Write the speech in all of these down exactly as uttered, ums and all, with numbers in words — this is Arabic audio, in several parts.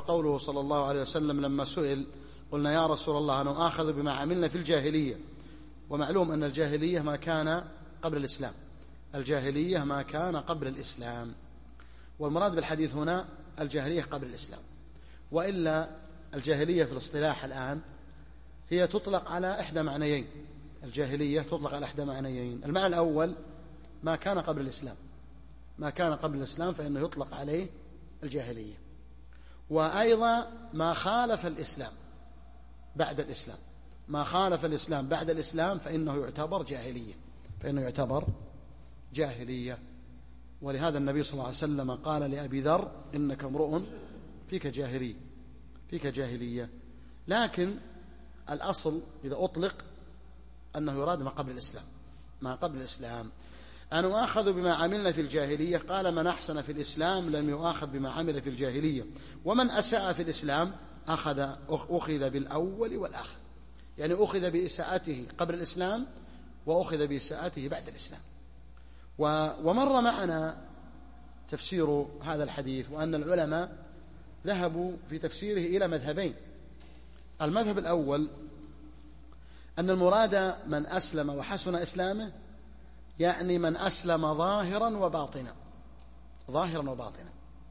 قوله صلى الله عليه وسلم لما سئل قلنا يا رسول الله نؤاخذ بما عملنا في الجاهلية، ومعلوم أن الجاهلية ما كان قبل الإسلام، الجاهلية ما كان قبل الإسلام، والمراد بالحديث هنا الجاهلية قبل الإسلام، وإلا الجاهلية في الاصطلاح الآن هي تطلق على إحدى معنيين، الجاهلية تطلق على إحدى معنيين. المعنى الأول ما كان قبل الإسلام، ما كان قبل الإسلام فإنه يطلق عليه الجاهلية، وأيضا ما خالف الإسلام بعد الإسلام، ما خالف الإسلام بعد الإسلام فإنه يعتبر جاهلية، فإنه يعتبر جاهلية. ولهذا النبي صلى الله عليه وسلم قال لأبي ذر إنك امرؤ فيك جاهلية، فيك جاهلية. لكن الأصل إذا أطلق أنه يراد ما قبل الإسلام، ما قبل الإسلام. أن يؤاخذ بما عملنا في الجاهلية، قال من أحسن في الإسلام لم يؤاخذ بما عمل في الجاهلية، ومن أساء في الإسلام أخذ أخذ بالأول والآخر، يعني أخذ بإساءته قبل الإسلام وأخذ بإساءته بعد الإسلام. ومر معنا تفسير هذا الحديث، وأن العلماء ذهبوا في تفسيره إلى مذهبين. المذهب الأول أن المراد من أسلم وحسن إسلامه، يعني من أسلم ظاهرا وباطنا، ظاهرا وباطنا،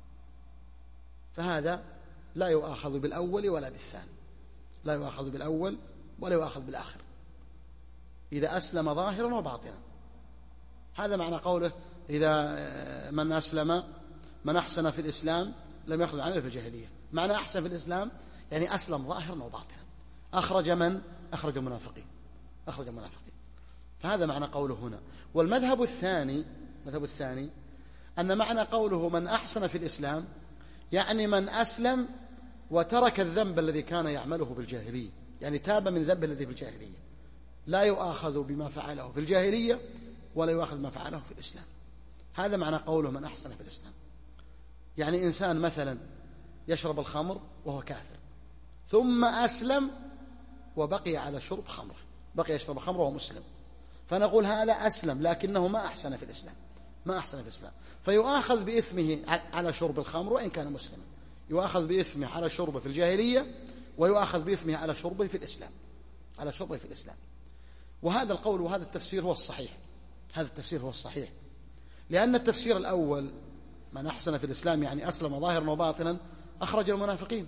فهذا لا يؤاخذ بالأول ولا بالثاني، لا يؤاخذ بالأول ولا يؤاخذ بالآخر، إذا أسلم ظاهرا وباطنا. هذا معنى قوله إذا من أسلم من أحسن في الإسلام لم يأخذ عمله في الجاهلية. معنى أحسن في الإسلام يعني أسلم ظاهرا وباطنا، أخرج من؟ أخرج المنافقين، أخرج المنافقين، فهذا معنى قوله هنا. والمذهب الثاني، المذهب الثاني أن معنى قوله من أحسن في الإسلام يعني من أسلم وترك الذنب الذي كان يعمله بالجاهلية، يعني تاب من ذنب الذي في الجاهلية، لا يؤاخذ بما فعله في الجاهلية ولا يؤاخذ ما فعله في الإسلام. هذا معنى قوله من أحسن في الإسلام. يعني إنسان مثلا يشرب الخمر وهو كافر، ثم أسلم وبقي على شرب خمره، بقي يشرب خمره وهو مسلم، فنقول هذا أسلم لكنه ما أحسن في الإسلام، ما أحسن في الإسلام، فيؤاخذ بإثمه على شرب الخمر وإن كان مسلما، يؤاخذ بإثمه على شربه في الجاهلية ويؤاخذ بإثمه على شربه في الإسلام، على شربه في الإسلام. وهذا القول وهذا التفسير هو الصحيح، هذا التفسير هو الصحيح، لأن التفسير الأول من أحسن في الإسلام يعني أسلم ظاهرا وباطنا أخرج المنافقين،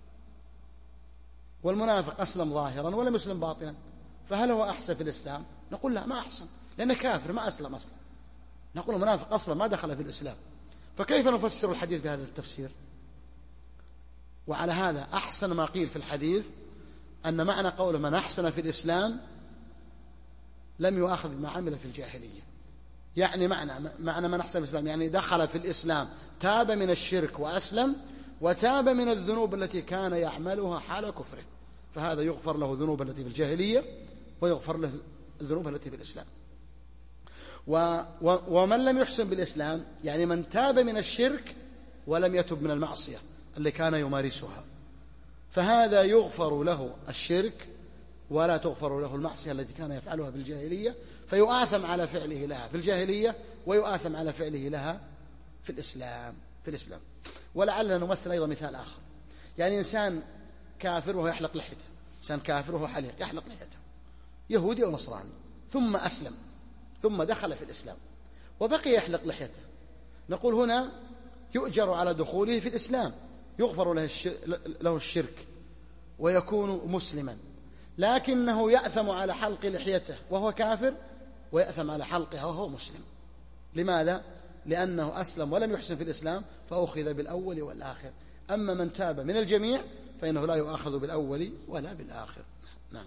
والمنافق أسلم ظاهرا ولم يسلم باطنا، فهل هو أحسن في الإسلام؟ نقول لا، ما أحسن، لأنه كافر ما أسلم أصلا. نقول المنافق أصلا ما دخل في الإسلام، فكيف نفسر الحديث بهذا التفسير؟ وعلى هذا أحسن ما قيل في الحديث أن معنى قوله من أحسن في الإسلام لم يؤاخذ ما عمل في الجاهلية، يعني معنى معنى من أحسن في الإسلام يعني دخل في الإسلام، تاب من الشرك وأسلم، وتاب من الذنوب التي كان يعملها حال كفره، فهذا يغفر له ذنوب التي في الجاهلية ويغفر له الذنوب التي في الإسلام. و و ومن لم يحسن بالإسلام يعني من تاب من الشرك ولم يتب من المعصية اللي كان يمارسها، فهذا يغفر له الشرك ولا تغفر له المعصية التي كان يفعلها بالجاهلية، فيؤاثم على فعله لها في الجاهلية ويؤاثم على فعله لها في الإسلام في الإسلام. ولعلنا نمثل أيضا مثال آخر، يعني إنسان كافر وهو يحلق لحيته، إنسان كافر وهو حليق يحلق لحيته، يهودي أو نصراني، ثم أسلم ثم دخل في الإسلام وبقي يحلق لحيته، نقول هنا يؤجر على دخوله في الإسلام، يغفر له له الشرك ويكون مسلما، لكنه يأثم على حلق لحيته وهو كافر ويأثم على حلقها وهو مسلم. لماذا؟ لأنه أسلم ولم يحسن في الإسلام فأخذ بالأول والآخر. أما من تاب من الجميع فإنه لا يؤاخذ بالأول ولا بالآخر. نعم.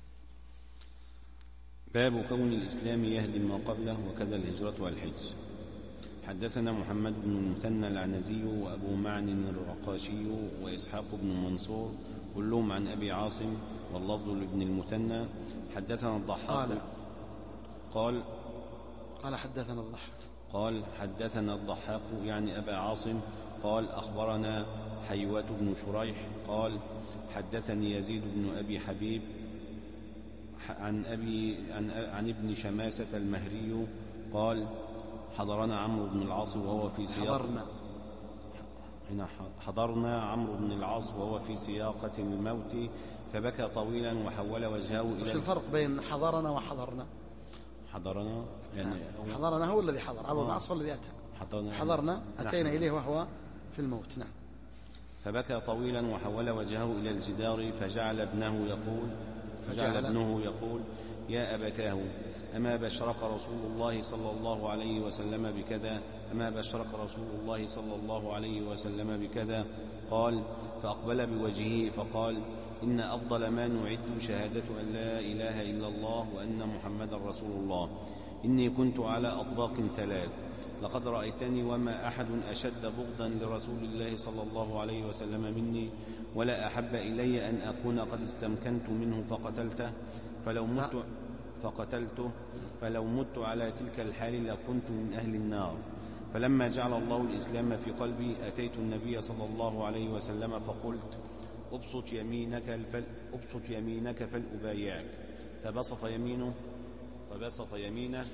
باب كون الإسلام يهدم ما قبله وكذا الهجرة والحج. حدثنا محمد بن المثنى العنزي وأبو معن الرقاشي وإسحاق بن منصور كلهم عن أبي عاصم واللفظ لابن المثنى. حدثنا الضحاك قال قال قال حدثنا الضحاك قال حدثنا الضحاك يعني أبا عاصم قال أخبرنا حيوة بن شريح قال حدثني يزيد بن أبي حبيب عن, أبي عن, عن ابن شماسة المهري قال حضرنا عمرو بن العاص وهو في سياق حضرنا هنا حضرنا عمرو بن العاص وهو في سياقة الموت فبكى طويلا وحول وجهه إلى. وش الفرق بين حضرنا وحضرنا؟ حضرنا يعني حضرنا هو الذي حضر، عمرو بن العاص هو الذي أتى. حضرنا, حضرنا أتينا إليه وهو في الموت. نعم. فبكى طويلا وحول وجهه إلى الجدار فجعل ابنه يقول فجعل, فجعل ابنه يقول يا أبتاه أما بشرك رسول الله صلى الله عليه وسلم بكذا أما بشرك رسول الله صلى الله عليه وسلم بكذا. قال فأقبل بوجهه فقال إن أفضل ما نعد شهادة أن لا إله إلا الله وأن محمدا رسول الله. إني كنت على أطباق ثلاث لقد رأيتني وما أحد أشد بغضا لرسول الله صلى الله عليه وسلم مني ولا أحب إلي أن أكون قد استمكنت منه فقتلته فلو مت فقتلته فلو مت على تلك الحال لكنت من أهل النار. فلما جعل الله الإسلام في قلبي أتيت النبي صلى الله عليه وسلم فقلت أبسط يمينك فل أبسط يمينك فلأبايعك فبسط يمينه فبسط يمينه.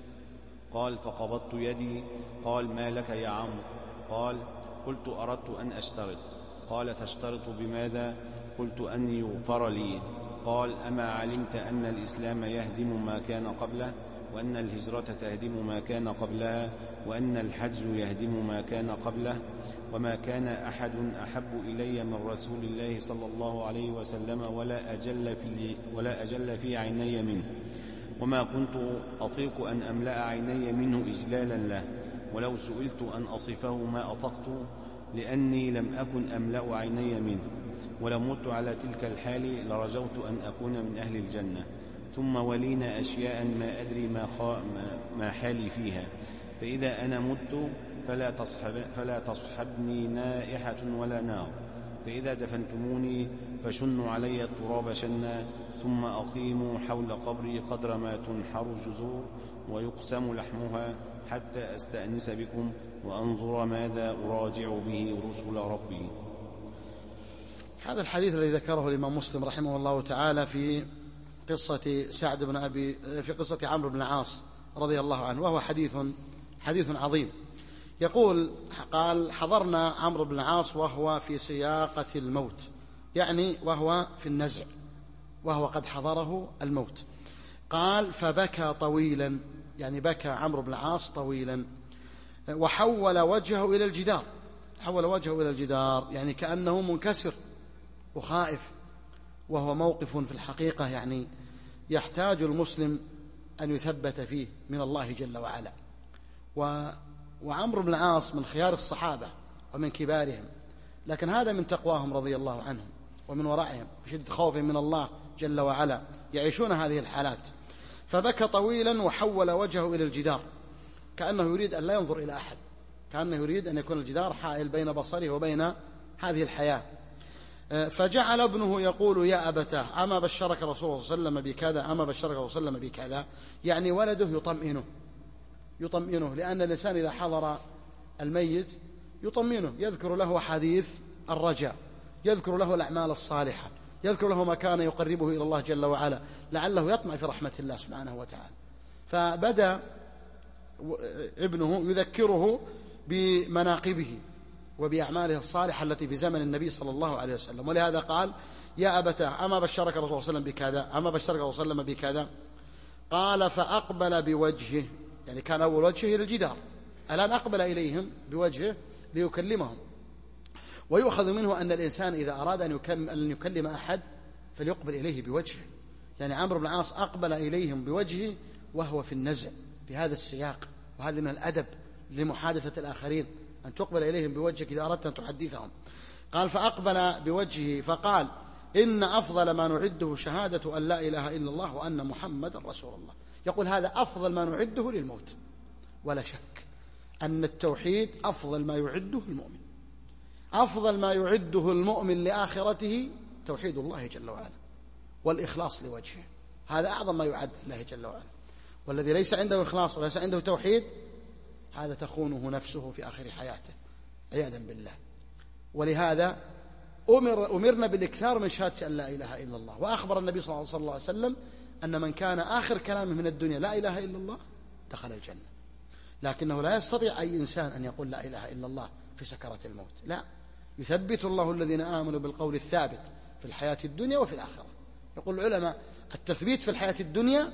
قال فقبضت يدي. قال ما لك يا عمرو؟ قال قلت أردت أن أشترط. قال تشترط بماذا؟ قلت أن يغفر لي. قال أما علمت أن الإسلام يهدم ما كان قبله وأن الهجرة تهدم ما كان قبلها وأن الحج يهدم ما كان قبله وما كان أحد أحب إلي من رسول الله صلى الله عليه وسلم ولا أجل في, ولا أجل في عيني منه وما كنت أطيق أن أملأ عيني منه إجلالا له ولو سئلت أن أصفه ما أطقت لأني لم أكن أملأ عيني منه ولو مت على تلك الحال لرجوت أن أكون من أهل الجنة. ثم ولينا أشياء ما أدري ما, ما حالي فيها فإذا أنا مت فلا, تصحب فلا تصحبني نائحة ولا نار فإذا دفنتموني فشنوا علي التراب شنا ثم أقيموا حول قبري قدر ما تنحر جزور ويقسم لحمها حتى أستأنس بكم وأنظر ماذا أراجع به رسل ربي. هذا الحديث الذي ذكره الإمام مسلم رحمه الله تعالى في قصة سعد بن أبي في قصة عمرو بن العاص رضي الله عنه وهو حديث حديث عظيم. يقول قال حضرنا عمرو بن العاص وهو في سياقة الموت يعني وهو في النزع وهو قد حضره الموت. قال فبكى طويلا يعني بكى عمرو بن العاص طويلا وحول وجهه إلى الجدار حول وجهه إلى الجدار يعني كأنه منكسر وخائف وهو موقف في الحقيقة يعني يحتاج المسلم أن يثبت فيه من الله جل وعلا. و وعمرو بن العاص من خيار الصحابة ومن كبارهم لكن هذا من تقواهم رضي الله عنهم ومن ورعهم وشدة خوفهم من الله جل وعلا يعيشون هذه الحالات. فبكى طويلا وحول وجهه إلى الجدار كأنه يريد أن لا ينظر إلى أحد كأنه يريد أن يكون الجدار حائل بين بصره وبين هذه الحياة. فجعل ابنه يقول يا أبتاه أما بشرك رسول الله صلى الله عليه وسلم بكذا أما بشرك رسول الله صلى الله عليه وسلم بكذا يعني ولده يطمئنه يطمئنه لأن الإنسان إذا حضر الميت يطمئنه يذكر له حديث الرجاء يذكر له الأعمال الصالحة يذكر له ما كان يقربه إلى الله جل وعلا لعله يطمع في رحمة الله سبحانه وتعالى. فبدأ ابنه يذكره بمناقبه وبأعماله الصالحة التي في زمن النبي صلى الله عليه وسلم ولهذا قال يا أبتاه أما بشرك الرسول صلى الله عليه وسلم بكذا أما بشرك الرسول صلى الله عليه وسلم بكذا. قال فأقبل بوجهه يعني كان أول وجهه إلى الجدار الآن أقبل إليهم بوجهه ليكلمهم. ويؤخذ منه أن الإنسان إذا أراد أن يكلم أحد فليقبل إليه بوجهه يعني عمرو بن العاص أقبل إليهم بوجهه وهو في النزع بهذا السياق وهذا من الأدب لمحادثة الآخرين أن تقبل إليهم بوجهك إذا أردت أن تحدثهم. قال فأقبل بوجهه فقال إن أفضل ما نعده شهادة أن لا إله إلا الله وأن محمد رسول الله. يقول هذا أفضل ما نعده للموت ولا شك أن التوحيد أفضل ما يعده المؤمن أفضل ما يعده المؤمن لآخرته توحيد الله جل وعلا والإخلاص لوجهه هذا أعظم ما يعد الله جل وعلا. والذي ليس عنده إخلاص وليس عنده توحيد هذا تخونه نفسه في آخر حياته عياذا بالله. ولهذا أمر أمرنا بالإكثار من شهادة أن لا إله إلا الله. وأخبر النبي صلى الله عليه وسلم أن من كان آخر كلامه من الدنيا لا إله إلا الله دخل الجنة. لكنه لا يستطيع أي إنسان أن يقول لا إله إلا الله في سكرات الموت، لا، يثبت الله الذين آمنوا بالقول الثابت في الحياة الدنيا وفي الآخرة. يقول العلماء التثبيت في الحياة الدنيا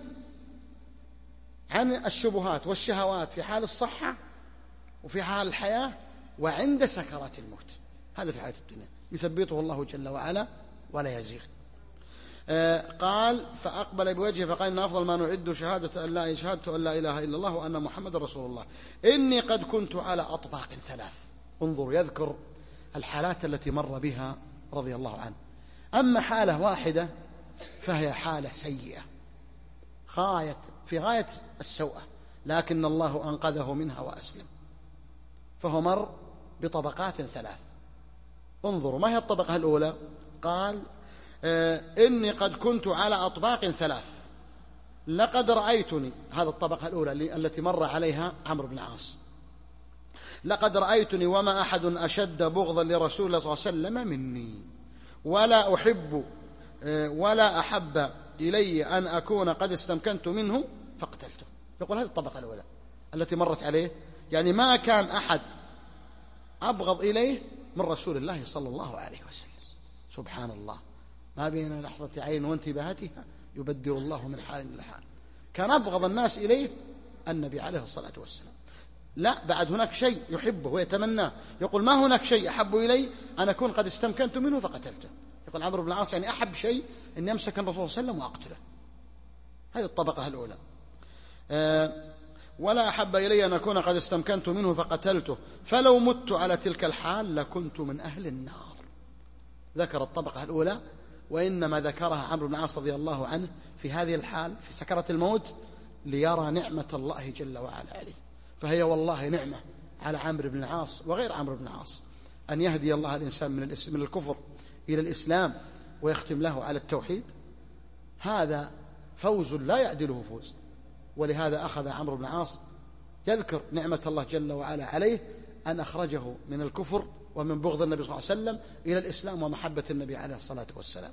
عن الشبهات والشهوات في حال الصحة وفي حال الحياة وعند سكرات الموت، هذا في الحياة الدنيا يثبته الله جل وعلا ولا يزيغ. آه قال فأقبل بوجهه فقال إن أفضل ما نعد شهادة أن لا شهادة أن لا إله إلا الله وأن محمد رسول الله إني قد كنت على أطباق ثلاث. انظروا، يذكر الحالات التي مر بها رضي الله عنه. أما حالة واحدة فهي حالة سيئة غاية في غاية السوءة، لكن الله أنقذه منها وأسلم، فهو مر بطبقات ثلاث. انظروا ما هي الطبقة الأولى؟ قال آه إني قد كنت على أطباق ثلاث لقد رأيتني، هذا الطبقة الأولى التي مر عليها عمرو بن العاص، لقد رأيتني وما أحد أشد بغضا لرسول الله صلى الله عليه وسلم مني ولا أحب آه ولا أحب إلي أن أكون قد استمكنت منه فقتلته. يقول هذه الطبقة الأولى التي مرت عليه، يعني ما كان أحد أبغض إليه من رسول الله صلى الله عليه وسلم. سبحان الله، ما بين لحظة عين وانتباهتها يبدل الله من حال إلى حال. كان أبغض الناس إليه النبي عليه الصلاة والسلام، لا، بعد هناك شيء يحبه ويتمناه. يقول ما هناك شيء أحب إلي أن أكون قد استمكنت منه فقتلته. يقول عمرو بن العاص يعني أحب شيء أن يمسك الرسول صلى الله عليه وسلم وأقتله. هذه الطبقة الأولى. أه ولا أحب إلي أن أكون قد استمكنت منه فقتلته فلو مت على تلك الحال لكنت من أهل النار. ذكر الطبقة الأولى، وإنما ذكرها عمرو بن العاص رضي الله عنه في هذه الحال في سكرة الموت ليرى نعمة الله جل وعلا عليه. فهي والله نعمة على عمرو بن العاص وغير عمرو بن العاص أن يهدي الله الإنسان من الكفر إلى الإسلام ويختم له على التوحيد. هذا فوز لا يعدله فوز. ولهذا أخذ عمرو بن العاص يذكر نعمة الله جل وعلا عليه أن أخرجه من الكفر ومن بغض النبي صلى الله عليه وسلم إلى الإسلام ومحبة النبي عليه الصلاة والسلام.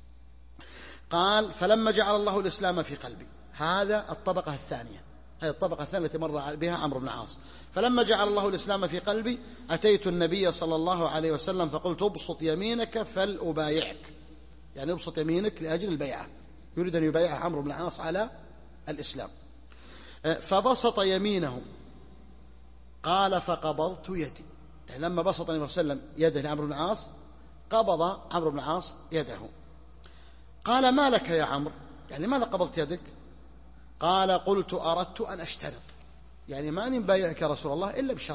قال فلما جعل الله الإسلام في قلبي، هذا الطبقة الثانية، هذه الطبقة الثانية التي مر بها عمرو بن العاص. فلما جعل الله الإسلام في قلبي أتيت النبي صلى الله عليه وسلم فقلت ابسط يمينك فلأبايعك، يعني ابسط يمينك لأجل البيعة، يريد أن يبايع عمرو بن العاص على الإسلام. فبسط يمينه قال فقبضت يدي، يعني لما بسط النبي صلى الله عليه وسلم يده لعمرو بن العاص قبض عمرو بن العاص يده. قال ما لك يا عمرو، يعني ماذا قبضت يدك؟ قال قلت أردت أن أشترط، يعني ما نبايعك يا رسول الله إلا بشرط.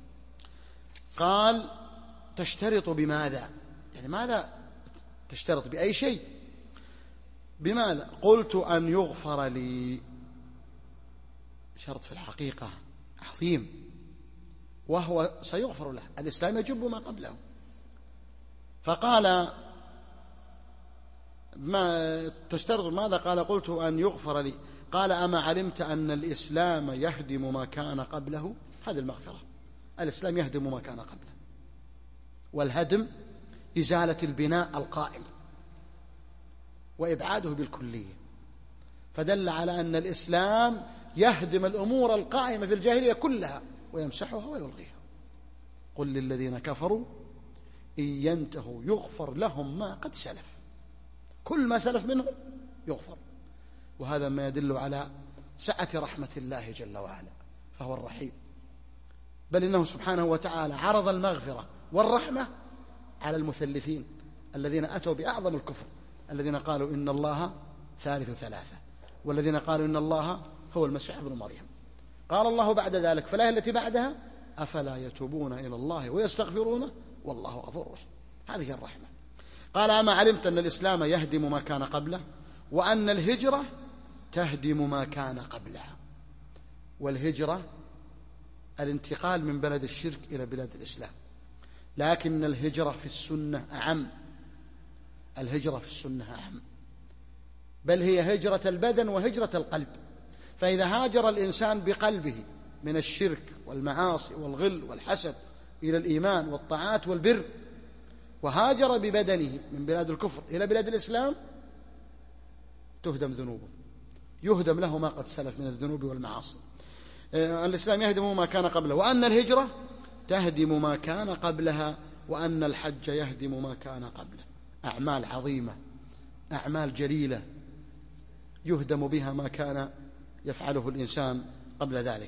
قال تشترط بماذا؟ يعني ماذا تشترط؟ بأي شيء؟ بماذا؟ قلت أن يغفر لي. شرط في الحقيقة عظيم، وهو سيغفر له، الإسلام يجب ما قبله. فقال ما تشترط ماذا؟ قال قلت أن يغفر لي. قال أما علمت أن الإسلام يهدم ما كان قبله؟ هذه المغفرة، الإسلام يهدم ما كان قبله، والهدم إزالة البناء القائم وإبعاده بالكلية، فدل على أن الإسلام يهدم الأمور القائمة في الجاهلية كلها ويمسحها ويلغيها. قل للذين كفروا إن ينتهوا يغفر لهم ما قد سلف، كل ما سلف منهم يغفر. وهذا ما يدل على سعة رحمة الله جل وعلا، فهو الرحيم. بل إنه سبحانه وتعالى عرض المغفرة والرحمة على المثلثين الذين أتوا بأعظم الكفر، الذين قالوا إن الله ثالث ثلاثة، والذين قالوا إن الله هو المسيح ابن مريم. قال الله بعد ذلك في الآية التي بعدها أفلا يتوبون إلى الله ويستغفرونه والله غفور رحيم. هذه الرحمة. قال أما علمت أن الإسلام يهدم ما كان قبله وأن الهجرة تهدم ما كان قبلها. والهجرة الانتقال من بلد الشرك إلى بلاد الإسلام، لكن الهجرة في السنة أعم، الهجرة في السنة أعم، بل هي هجرة البدن وهجرة القلب. فإذا هاجر الإنسان بقلبه من الشرك والمعاصي والغل والحسد إلى الإيمان والطاعات والبر، وهاجر ببدنه من بلاد الكفر إلى بلاد الإسلام، تهدم ذنوبه، يهدم له ما قد سلف من الذنوب والمعاصي. الإسلام يهدم ما كان قبله، وأن الهجرة تهدم ما كان قبلها، وأن الحج يهدم ما كان قبله. أعمال عظيمة، أعمال جليلة يهدم بها ما كان يفعله الإنسان قبل ذلك.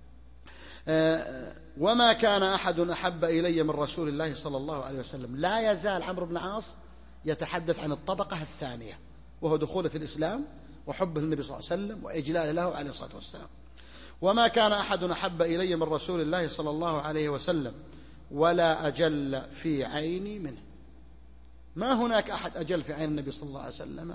وما كان أحد أحب إلي من رسول الله صلى الله عليه وسلم. لا يزال عمرو بن العاص يتحدث عن الطبقة الثانية، وهو دخوله في الإسلام وحبه للنبي صلى الله عليه وسلم وإجلاله له عليه الصلاة والسلام. وما كان أحد أحب إلي من رسول الله صلى الله عليه وسلم ولا أجل في عيني منه. ما هناك أحد أجل في عين النبي صلى الله عليه وسلم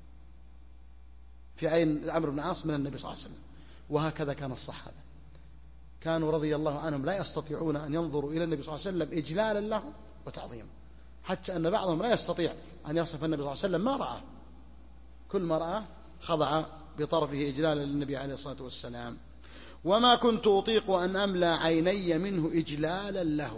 في عين عمرو بن العاص من النبي صلى الله عليه وسلم. وهكذا كان الصحابة، كانوا رضي الله عنهم لا يستطيعون أن ينظروا إلى النبي صلى الله عليه وسلم إجلالا له وتعظيما، حتى أن بعضهم لا يستطيع أن يصف النبي صلى الله عليه وسلم ما رأى، كل ما رأى خضع بطرفه إجلالا للنبي عليه الصلاة والسلام. وما كنت أطيق أن أملأ عيني منه إجلالا له،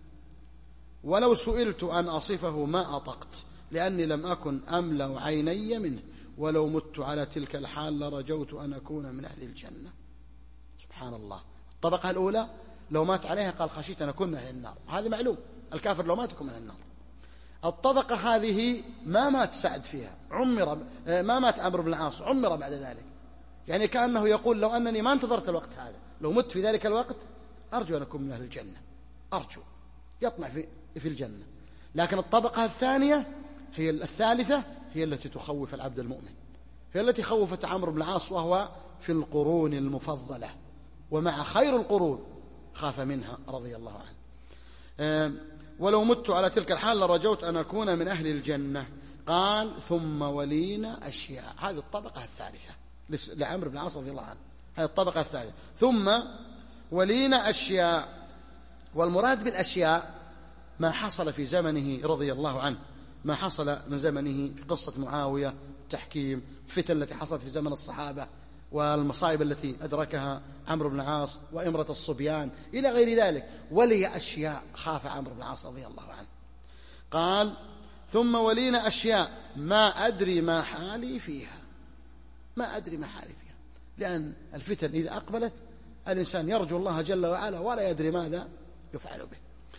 ولو سئلت أن أصفه ما أطقت، لأني لم أكن أملأ عيني منه، ولو مت على تلك الحال لرجوت أن أكون من أهل الجنة. سبحان الله. الطبقة الأولى لو مات عليها قال خشيت أن أكون من أهل النار، هذا معلوم، الكافر لو مات يكون من أهل النار. الطبقة هذه ما مات سعد فيها، عمر ما مات عمرو بن العاص، عمر بعد ذلك، يعني كأنه يقول لو أنني ما انتظرت الوقت هذا، لو مت في ذلك الوقت أرجو أن أكون من أهل الجنة، أرجو، يطمع في في الجنة. لكن الطبقة الثانية هي الثالثة هي التي تخوف العبد المؤمن، هي التي خوفت عمرو بن العاص وهو في القرون المفضلة، ومع خير القرون خاف منها رضي الله عنه. ولو مت على تلك الحال لرجوت أن أكون من أهل الجنة. قال ثم ولينا أشياء، هذه الطبقة الثالثة لعمرو بن العاص رضي الله عنه، هذه الطبقة الثالثة. ثم ولينا أشياء، والمراد بالأشياء ما حصل في زمنه رضي الله عنه، ما حصل من زمنه في قصة معاوية، تحكيم، الفتن التي حصلت في زمن الصحابة، والمصائب التي أدركها عمرو بن العاص، وإمرة الصبيان إلى غير ذلك. ولي أشياء خاف عمرو بن العاص رضي الله عنه. قال ثم ولينا أشياء ما أدري ما حالي فيها، ما أدري ما حالي فيها، لأن الفتن إذا أقبلت الإنسان يرجو الله جل وعلا ولا يدري ماذا يفعل به.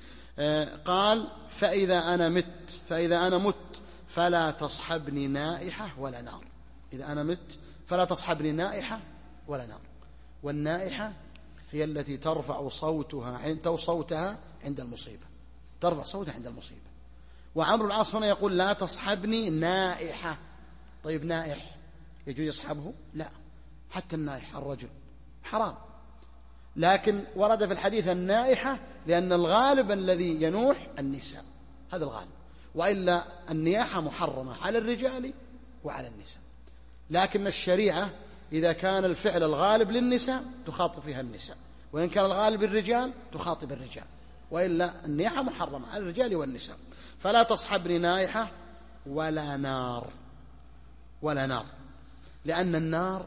قال فإذا أنا مت فإذا أنا مت فلا تصحبني نائحة ولا نار. إذا أنا مت فلا تصحبني نائحة ولا نار. والنائحة هي التي ترفع صوتها عند صوتها عند المصيبة، ترفع صوتها عند المصيبة. وعمرو العاص هنا يقول لا تصحبني نائحة. طيب نائح يجوز يصحبه؟ لا، حتى النائح الرجل حرام، لكن ورد في الحديث النائحة لأن الغالب الذي ينوح النساء، هذا الغالب، وإلا النياحة محرمة على الرجال وعلى النساء. لكن الشريعة إذا كان الفعل الغالب للنساء تخاطب فيها النساء، وإن كان الغالب الرجال تخاطب الرجال، وإلا النياحة محرمة على الرجال والنساء. فلا تصحبني نائحة ولا نار، ولا نار، لأن النار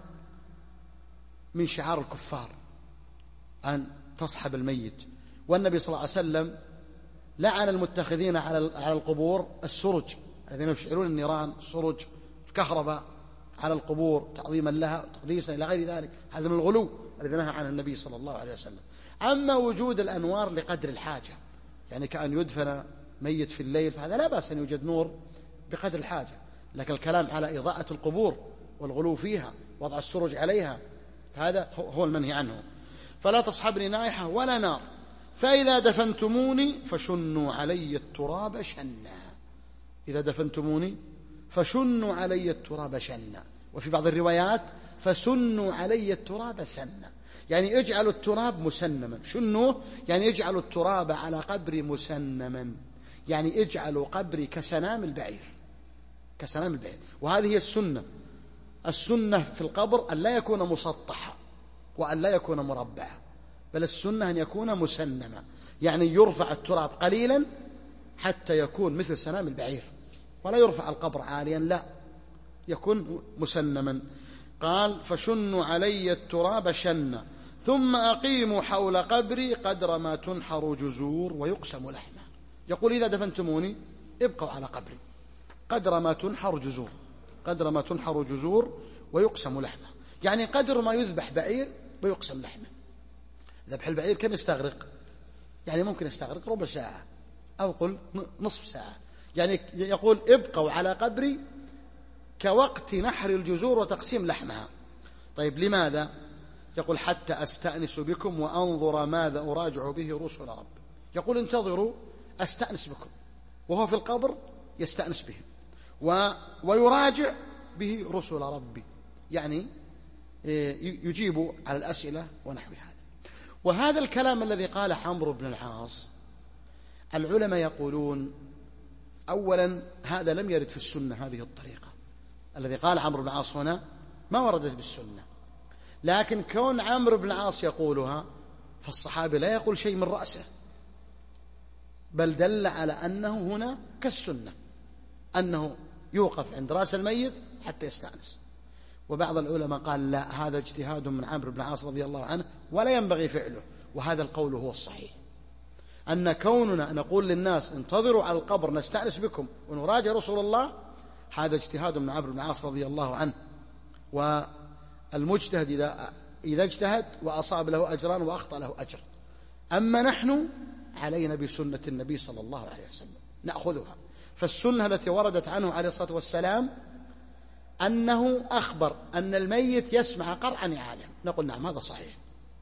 من شعار الكفار أن تصحب الميت. والنبي صلى الله عليه وسلم لعن المتخذين على القبور السرج، الذين يشعلون النيران، السرج، الكهرباء على القبور تعظيما لها وتقديسا إلى غير ذلك، هذا من الغلو الذي نهى عنه النبي صلى الله عليه وسلم. أما وجود الأنوار لقدر الحاجة، يعني كأن يدفن ميت في الليل، فهذا لا بأس أن يوجد نور بقدر الحاجة، لكن الكلام على إضاءة القبور والغلو فيها، وضع السرج عليها، هذا هو المنهي عنه. فلا تصحبني نائحة ولا نار، فإذا دفنتموني فشنوا علي التراب شنا. إذا دفنتموني فشنوا علي التراب شنا، وفي بعض الروايات فسنوا علي التراب سنا، يعني اجعلوا التراب مسنما. شنوه يعني اجعلوا التراب على قبري مسنما، يعني اجعلوا قبري كسنام البعير، كسنام البعير. وهذه هي السنة. السنة في القبر أن لا يكون مسطحا وأن لا يكون مربعا، بل السنة أن يكون مسنما، يعني يرفع التراب قليلا حتى يكون مثل سنام البعير، ولا يرفع القبر عاليا، لا، يكون مسنما. قال فشنوا علي التراب شنا ثم أقيموا حول قبري قدر ما تنحر جزور ويقسم لحمه. يقول إذا دفنتموني ابقوا على قبري قدر ما تنحر جزور، قدر ما تنحر جزور ويقسم لحمه، يعني قدر ما يذبح بعير ويقسم لحمه، ذبح البعير كم يستغرق؟ يعني ممكن يستغرق ربع ساعة أو قل نصف ساعة. يعني يقول ابقوا على قبري كوقت نحر الجزور وتقسيم لحمها. طيب لماذا؟ يقول حتى أستأنس بكم وأنظر ماذا أراجع به رسل رب. يقول انتظروا أستأنس بكم، وهو في القبر يستأنس بهم و... ويراجع به رسل ربي، يعني يجيب على الأسئلة ونحو هذا. وهذا الكلام الذي قال عمرو بن العاص العلماء يقولون أولا هذا لم يرد في السنة هذه الطريقة، الذي قال عمرو بن العاص هنا ما وردت بالسنة، لكن كون عمرو بن العاص يقولها فالصحابي لا يقول شيء من رأسه، بل دل على أنه هنا كالسنة، أنه يوقف عند رأس الميت حتى يستأنس. وبعض العلماء قال لا، هذا اجتهاد من عمرو بن العاص رضي الله عنه ولا ينبغي فعله، وهذا القول هو الصحيح، أن كوننا نقول للناس انتظروا على القبر نستأنس بكم ونراجع رسول الله، هذا اجتهاد من عمرو بن العاص رضي الله عنه، والمجتهد إذا إذا اجتهد وأصاب له أجران وأخطأ له أجر. أما نحن علينا بسنة النبي صلى الله عليه وسلم نأخذها. فالسنة التي وردت عنه عليه الصلاة والسلام أنه أخبر أن الميت يسمع قرع نعاله، نقول نعم هذا صحيح،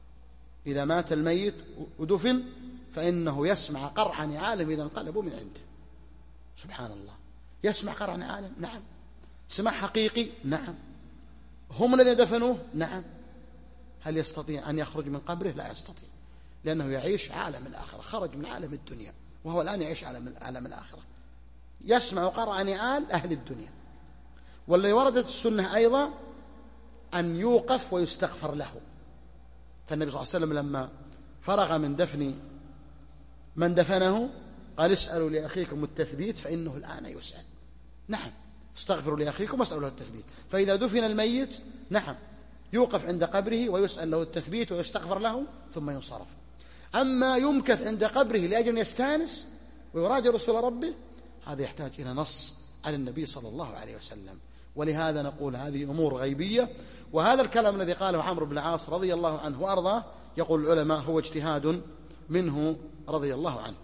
إذا مات الميت ودفن فإنه يسمع قرع نعالهم إذا انقلبوا من عنده. سبحان الله، يسمع قرع نعالهم، نعم. سمع حقيقي، نعم. هم الذين دفنوه، نعم. هل يستطيع أن يخرج من قبره؟ لا يستطيع، لأنه يعيش عالم الآخرة، خرج من عالم الدنيا وهو الآن يعيش عالم عالم الآخرة، يسمع قرع نعال أهل الدنيا. والذي وردت السنة أيضا أن يوقف ويستغفر له. فالنبي صلى الله عليه وسلم لما فرغ من دفن من دفنه قال اسألوا لأخيكم التثبيت فإنه الآن يسأل. نعم، استغفروا لأخيكم واسألوا له التثبيت. فإذا دفن الميت نعم يوقف عند قبره ويسأل له التثبيت ويستغفر له ثم ينصرف. أما يمكث عند قبره لأجل أن يستانس ويراجع رسول ربه، هذا يحتاج إلى نص عن النبي صلى الله عليه وسلم. ولهذا نقول هذه أمور غيبية. وهذا الكلام الذي قاله عمرو بن العاص رضي الله عنه وأرضاه يقول العلماء هو اجتهاد منه رضي الله عنه.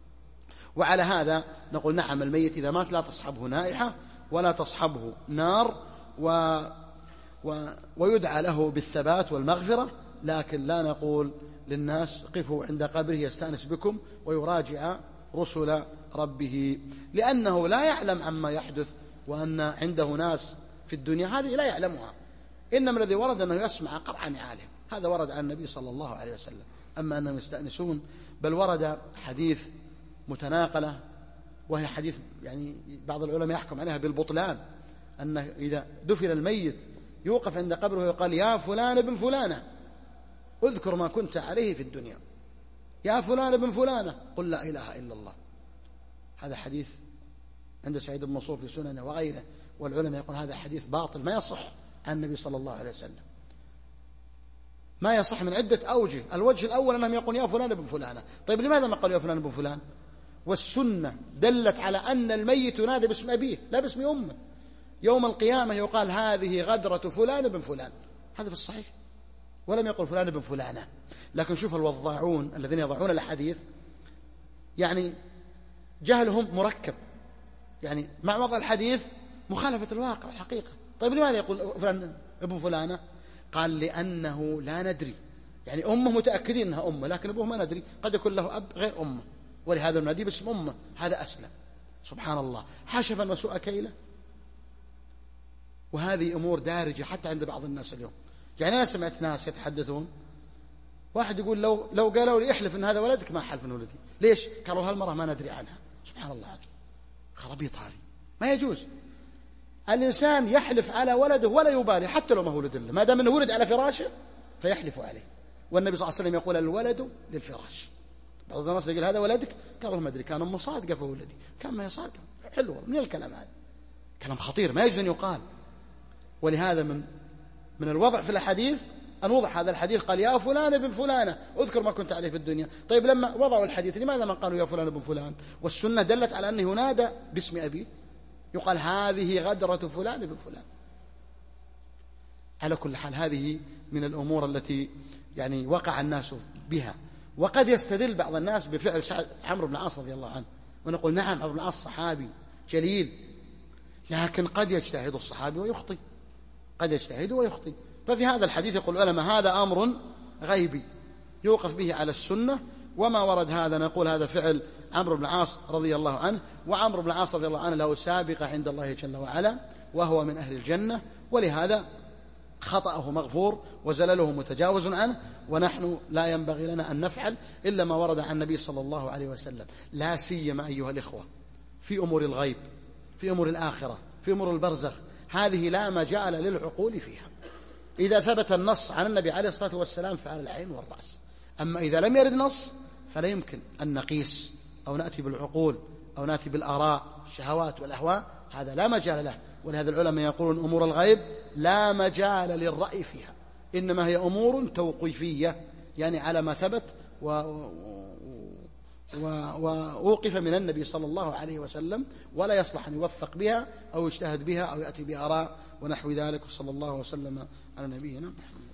وعلى هذا نقول نعم، الميت إذا مات لا تصحبه نائحة ولا تصحبه نار، و و ويدعى له بالثبات والمغفرة، لكن لا نقول للناس قفوا عند قبره يستأنس بكم ويراجع رسل ربه، لأنه لا يعلم عما يحدث، وأن عنده ناس في الدنيا هذه لا يعلمها. إنما الذي ورد أنه يسمع قرع نعاله، هذا ورد عن النبي صلى الله عليه وسلم. أما أنهم يستأنسون، بل ورد حديث متناقلة، وهي حديث يعني بعض العلماء يحكم عليها بالبطلان، أن إذا دفن الميت يوقف عند قبره ويقال يا فلان ابن فلانة اذكر ما كنت عليه في الدنيا، يا فلان ابن فلانة قل لا إله إلا الله. هذا حديث عند سعيد بن منصور في سننه وغيره، والعلماء يقول هذا حديث باطل ما يصح عن النبي صلى الله عليه وسلم، ما يصح من عدة أوجه. الوجه الأول أنهم يقول يا فلان ابن فلانة. طيب لماذا ما قالوا يا فلان ابن فلان؟ والسنة دلت على أن الميت ينادى باسم أبيه لا باسم أمه. يوم القيامة يقال هذه غدرة فلان ابن فلان، هذا في الصحيح، ولم يقل فلان ابن فلانة. لكن شوف الوضاعون الذين يضعون الحديث يعني جهلهم مركب، يعني مع وضع الحديث مخالفة الواقع والحقيقة. طيب لماذا يقول فلان ابن فلانة؟ قال لأنه لا ندري، يعني أمه متأكدين أنها أمه، لكن أبوه ما ندري، قد يكون له أب غير أمه، ولهذا نناديه باسم أمه، هذا أسلم. سبحان الله، حشفا وسوء كيلة. وهذه أمور دارجة حتى عند بعض الناس اليوم. يعني أنا سمعت ناس يتحدثون، واحد يقول لو لو قالوا لي احلف ان هذا ولدك ما حلف من ولدي. ليش؟ قالوا هالمرة ما ندري عنها. سبحان الله، هذه خرابيط، هذه ما يجوز. الإنسان يحلف على ولده ولا يبالي حتى لو ما هو ولد له، ما دام انه ولد على فراشه فيحلف عليه. والنبي صلى الله عليه وسلم يقول الولد للفراش. بعض الناس يقول هذا ولدك، قالوا ما ادري، كان امه صادقه فولدي، كان ما هي صادقه. حلوه من الكلام هذا، كلام خطير ما يجوز ان يقال. ولهذا من من الوضع في الحديث أن وضع هذا الحديث قال يا فلان ابن فلانة اذكر ما كنت عليه في الدنيا. طيب لما وضعوا الحديث لماذا ما قالوا يا فلان ابن فلان؟ والسنة دلت على أنه ينادى باسم أبيه، يقال هذه غدرة فلان ابن فلان. على كل حال هذه من الأمور التي يعني وقع الناس بها. وقد يستدل بعض الناس بفعل عمرو بن العاص رضي الله عنه، ونقول نعم عمرو بن العاص صحابي جليل، لكن قد يجتهد الصحابي ويخطئ، قد يجتهد ويخطئ. ففي هذا الحديث يقول العلماء هذا أمر غيبي يوقف به على السنة، وما ورد هذا نقول هذا فعل عمرو بن العاص رضي الله عنه. وعمرو بن العاص رضي الله عنه له سابقة عند الله جل وعلا، وهو من أهل الجنة، ولهذا خطأه مغفور وزلله متجاوز عنه، ونحن لا ينبغي لنا أن نفعل إلا ما ورد عن النبي صلى الله عليه وسلم، لا سيما أيها الإخوة في أمور الغيب، في أمور الآخرة، في أمور البرزخ، هذه لا مجال للعقول فيها. إذا ثبت النص عن النبي عليه الصلاة والسلام فعلى العين والرأس، أما إذا لم يرد نص فلا يمكن أن نقيس أو نأتي بالعقول أو نأتي بالآراء الشهوات والأهواء، هذا لا مجال له. ولهذا العلماء يقولون أمور الغيب لا مجال للرأي فيها، إنما هي أمور توقيفية، يعني على ما ثبت ووقف من النبي صلى الله عليه وسلم، ولا يصلح أن يوفق بها أو يجتهد بها أو يأتي بآراء ونحو ذلك. وصلى الله وسلم على نبينا محمد.